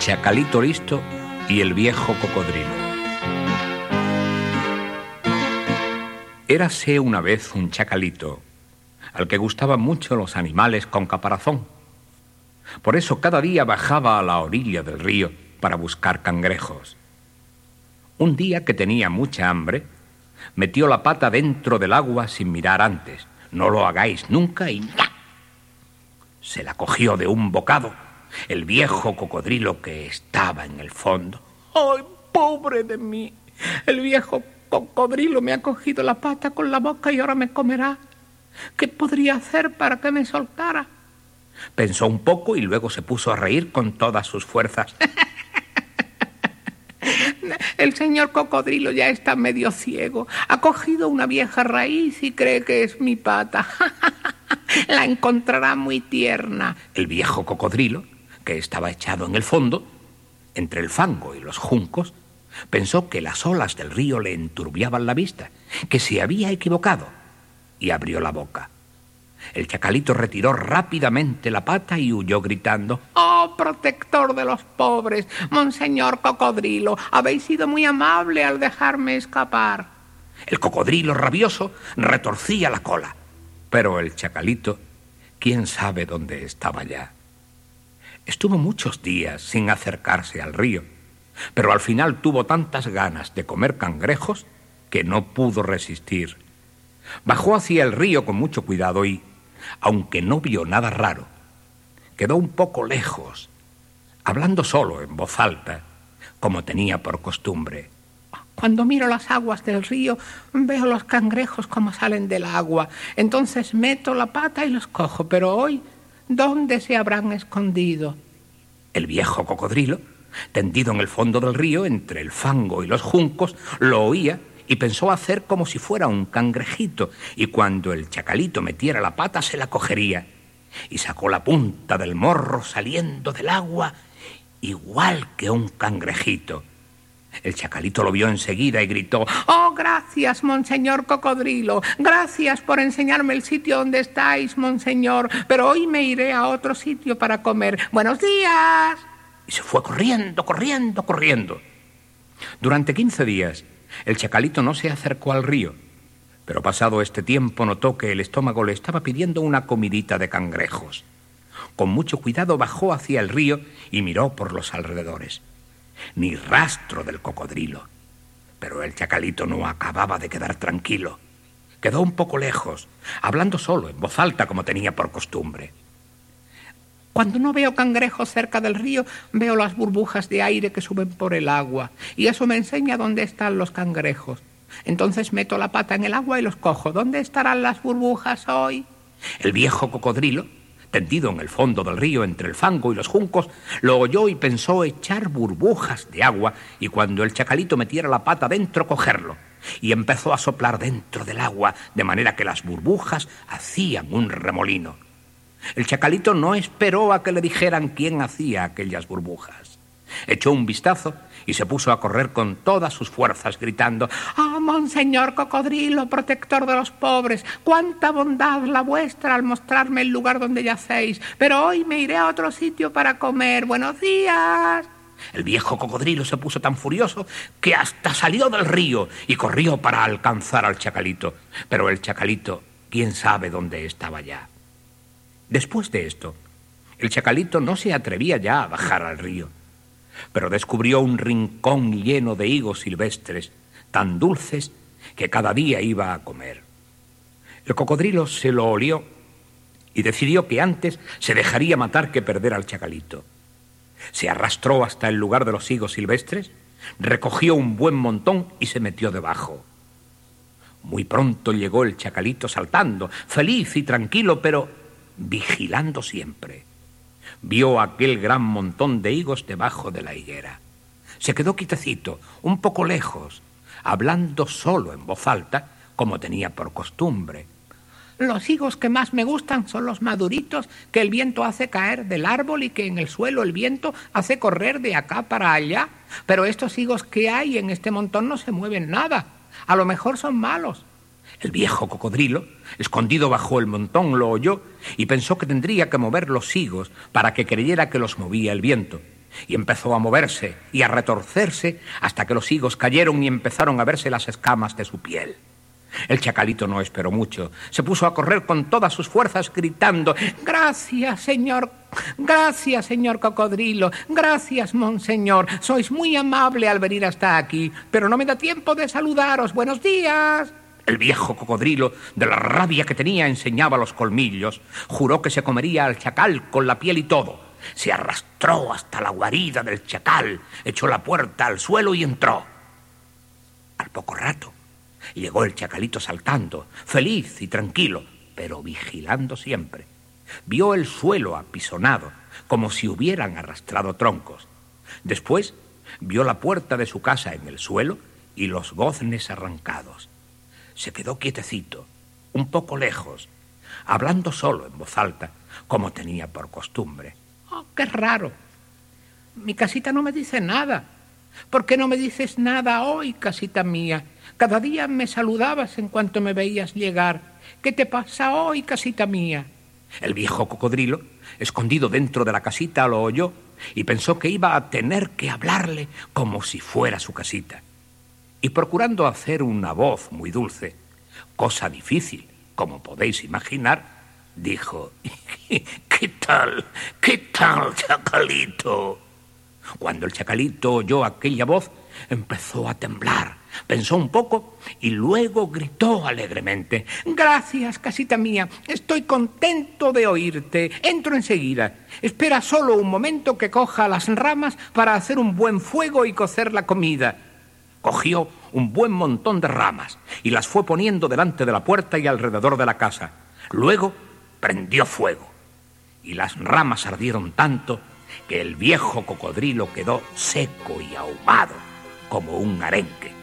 Chacalito listo y el viejo cocodrilo. Érase una vez un chacalito al que gustaban mucho los animales con caparazón. Por eso cada día bajaba a la orilla del río para buscar cangrejos. Un día que tenía mucha hambre, metió la pata dentro del agua sin mirar antes. No lo hagáis nunca y ¡ya! Se la cogió de un bocado el viejo cocodrilo que estaba en el fondo. ¡Ay, pobre de mí! El viejo cocodrilo me ha cogido la pata con la boca y ahora me comerá. ¿Qué podría hacer para que me soltara? Pensó un poco y luego se puso a reír con todas sus fuerzas. El señor cocodrilo ya está medio ciego. Ha cogido una vieja raíz y cree que es mi pata. La encontrará muy tierna. El viejo cocodrilo, que estaba echado en el fondo, entre el fango y los juncos, pensó que las olas del río le enturbiaban la vista, que se había equivocado, y abrió la boca. El chacalito retiró rápidamente la pata y huyó gritando: ¡Oh, protector de los pobres! Monseñor cocodrilo, habéis sido muy amable al dejarme escapar. El cocodrilo rabioso retorcía la cola, pero el chacalito, quién sabe dónde estaba ya. Estuvo muchos días sin acercarse al río, pero al final tuvo tantas ganas de comer cangrejos que no pudo resistir. Bajó hacia el río con mucho cuidado y, aunque no vio nada raro, quedó un poco lejos, hablando solo en voz alta, como tenía por costumbre. Cuando miro las aguas del río, veo los cangrejos como salen del agua. Entonces meto la pata y los cojo, pero hoy, ¿dónde se habrán escondido? El viejo cocodrilo, tendido en el fondo del río, entre el fango y los juncos, lo oía y pensó hacer como si fuera un cangrejito, y cuando el chacalito metiera la pata se la cogería, y sacó la punta del morro saliendo del agua, igual que un cangrejito. El chacalito lo vio enseguida y gritó: ¡Oh, gracias, monseñor cocodrilo! ¡Gracias por enseñarme el sitio donde estáis, monseñor! Pero hoy me iré a otro sitio para comer. ¡Buenos días! Y se fue corriendo, corriendo, corriendo. Durante 15 días, el chacalito no se acercó al río, pero pasado este tiempo notó que el estómago le estaba pidiendo una comidita de cangrejos. Con mucho cuidado bajó hacia el río y miró por los alrededores. Ni rastro del cocodrilo. Pero el chacalito no acababa de quedar tranquilo. Quedó un poco lejos, hablando solo, en voz alta, como tenía por costumbre. Cuando no veo cangrejos cerca del río, veo las burbujas de aire que suben por el agua, y eso me enseña dónde están los cangrejos. Entonces meto la pata en el agua y los cojo. ¿Dónde estarán las burbujas hoy? El viejo cocodrilo, tendido en el fondo del río entre el fango y los juncos, lo oyó y pensó echar burbujas de agua y cuando el chacalito metiera la pata dentro, cogerlo. Y empezó a soplar dentro del agua, de manera que las burbujas hacían un remolino. El chacalito no esperó a que le dijeran quién hacía aquellas burbujas. Echó un vistazo y se puso a correr con todas sus fuerzas, gritando: ¡Ah, monseñor cocodrilo, protector de los pobres! ¡Cuánta bondad la vuestra al mostrarme el lugar donde yacéis! Pero hoy me iré a otro sitio para comer. ¡Buenos días! El viejo cocodrilo se puso tan furioso que hasta salió del río y corrió para alcanzar al chacalito. Pero el chacalito, quién sabe dónde estaba ya. Después de esto, el chacalito no se atrevía ya a bajar al río, pero descubrió un rincón lleno de higos silvestres, tan dulces que cada día iba a comer. El cocodrilo se lo olió y decidió que antes se dejaría matar que perder al chacalito. Se arrastró hasta el lugar de los higos silvestres, recogió un buen montón y se metió debajo. Muy pronto llegó el chacalito saltando, feliz y tranquilo, pero vigilando siempre. Vio aquel gran montón de higos debajo de la higuera. Se quedó quietecito, un poco lejos, hablando solo en voz alta, como tenía por costumbre. Los higos que más me gustan son los maduritos que el viento hace caer del árbol y que en el suelo el viento hace correr de acá para allá. Pero estos higos que hay en este montón no se mueven nada. A lo mejor son malos. El viejo cocodrilo, escondido bajo el montón, lo oyó y pensó que tendría que mover los higos para que creyera que los movía el viento. y empezó a moverse y a retorcerse hasta que los higos cayeron y empezaron a verse las escamas de su piel. El chacalito no esperó mucho. Se puso a correr con todas sus fuerzas gritando: gracias, señor cocodrilo, gracias, monseñor. Sois muy amable al venir hasta aquí, pero no me da tiempo de saludaros. Buenos días. El viejo cocodrilo, de la rabia que tenía, enseñaba los colmillos. Juró que se comería al chacal con la piel y todo. Se arrastró hasta la guarida del chacal, echó la puerta al suelo y entró. Al poco rato llegó el chacalito saltando, feliz y tranquilo, pero vigilando siempre. Vio el suelo apisonado, como si hubieran arrastrado troncos. Después vio la puerta de su casa en el suelo y los goznes arrancados. Se quedó quietecito, un poco lejos, hablando solo en voz alta, como tenía por costumbre. ¡Oh, qué raro! Mi casita no me dice nada. ¿Por qué no me dices nada hoy, casita mía? Cada día me saludabas en cuanto me veías llegar. ¿Qué te pasa hoy, casita mía? El viejo cocodrilo, escondido dentro de la casita, lo oyó y pensó que iba a tener que hablarle como si fuera su casita. Y procurando hacer una voz muy dulce, cosa difícil, como podéis imaginar, dijo: ¿Qué tal, chacalito? Cuando el chacalito oyó aquella voz, empezó a temblar, pensó un poco y luego gritó alegremente: gracias, casita mía, estoy contento de oírte. Entro enseguida. Espera solo un momento que coja las ramas para hacer un buen fuego y cocer la comida. Cogió un buen montón de ramas y las fue poniendo delante de la puerta y alrededor de la casa. Luego prendió fuego y las ramas ardieron tanto que el viejo cocodrilo quedó seco y ahumado como un arenque.